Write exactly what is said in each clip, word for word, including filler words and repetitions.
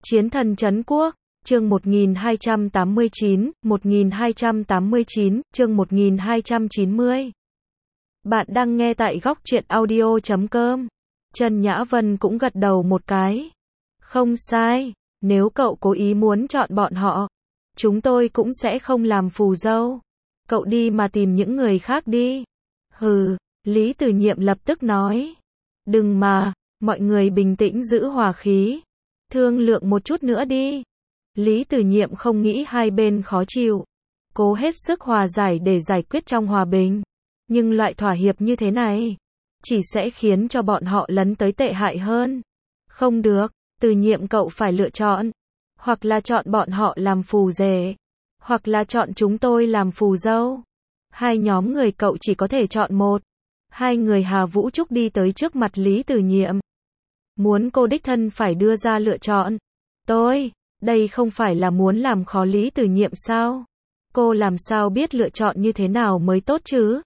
Chiến thần trấn quốc, chương một nghìn hai trăm tám mươi chín, một nghìn hai trăm tám mươi chín, chương một nghìn hai trăm chín mươi. Bạn đang nghe tại góc truyện audio chấm com. Trần Nhã Vân cũng gật đầu một cái. Không sai, nếu cậu cố ý muốn chọn bọn họ, chúng tôi cũng sẽ không làm phù dâu. Cậu đi mà tìm những người khác đi. Hừ, Lý Tử Nhiệm lập tức nói. Đừng mà, mọi người bình tĩnh giữ hòa khí. Thương lượng một chút nữa đi. Lý Tử Nhiệm không nghĩ hai bên khó chịu. Cố hết sức hòa giải để giải quyết trong hòa bình. Nhưng loại thỏa hiệp như thế này, chỉ sẽ khiến cho bọn họ lấn tới tệ hại hơn. Không được, Tử Nhiệm cậu phải lựa chọn. Hoặc là chọn bọn họ làm phù rể. Hoặc là chọn chúng tôi làm phù dâu. Hai nhóm người cậu chỉ có thể chọn một. Hai người Hà Vũ Trúc đi tới trước mặt Lý Tử Nhiệm. Muốn cô đích thân phải đưa ra lựa chọn. Tôi, đây không phải là muốn làm khó Lý Tử Nhiệm sao? Cô làm sao biết lựa chọn như thế nào mới tốt chứ?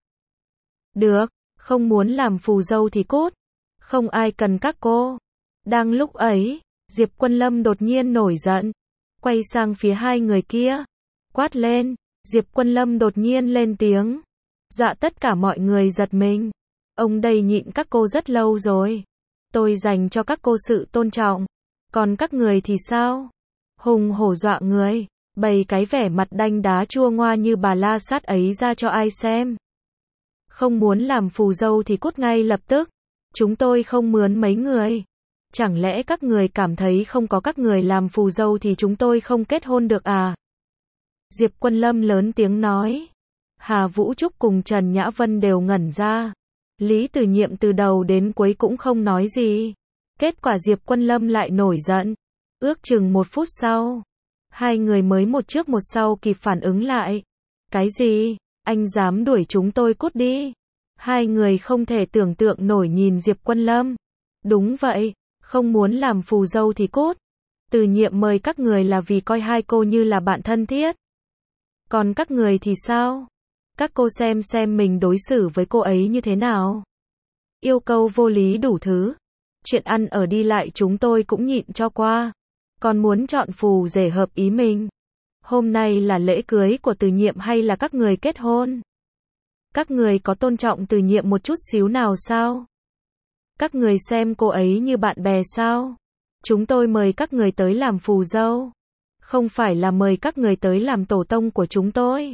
Được, không muốn làm phù dâu thì cút. Không ai cần các cô. Đang lúc ấy, Diệp Quân Lâm đột nhiên nổi giận. Quay sang phía hai người kia. Quát lên, Diệp Quân Lâm đột nhiên lên tiếng. Dọa tất cả mọi người giật mình. Ông đây nhịn các cô rất lâu rồi. Tôi dành cho các cô sự tôn trọng. Còn các người thì sao? Hùng hổ dọa người. Bày cái vẻ mặt đanh đá chua ngoa như bà la sát ấy ra cho ai xem. Không muốn làm phù dâu thì cút ngay lập tức. Chúng tôi không mướn mấy người. Chẳng lẽ các người cảm thấy không có các người làm phù dâu thì chúng tôi không kết hôn được à? Diệp Quân Lâm lớn tiếng nói. Hà Vũ Trúc cùng Trần Nhã Vân đều ngẩn ra. Lý Tử Nhiệm từ đầu đến cuối cũng không nói gì. Kết quả Diệp Quân Lâm lại nổi giận. Ước chừng một phút sau, hai người mới một trước một sau kịp phản ứng lại. Cái gì? Anh dám đuổi chúng tôi cút đi? Hai người không thể tưởng tượng nổi nhìn Diệp Quân Lâm. Đúng vậy, không muốn làm phù dâu thì cút. Tử Nhiệm mời các người là vì coi hai cô như là bạn thân thiết. Còn các người thì sao? Các cô xem xem mình đối xử với cô ấy như thế nào. Yêu cầu vô lý đủ thứ. Chuyện ăn ở đi lại chúng tôi cũng nhịn cho qua. Còn muốn chọn phù rể hợp ý mình. Hôm nay là lễ cưới của Tử Nhiệm hay là các người kết hôn? Các người có tôn trọng Tử Nhiệm một chút xíu nào sao? Các người xem cô ấy như bạn bè sao? Chúng tôi mời các người tới làm phù dâu. Không phải là mời các người tới làm tổ tông của chúng tôi.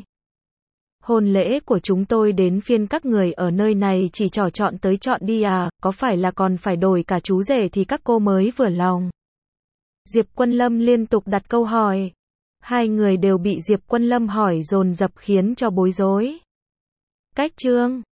Hôn lễ của chúng tôi đến phiên các người ở nơi này chỉ trò chọn tới chọn đi à, có phải là còn phải đổi cả chú rể thì các cô mới vừa lòng? Diệp Quân Lâm liên tục đặt câu hỏi. Hai người đều bị Diệp Quân Lâm hỏi dồn dập khiến cho bối rối. Cách chương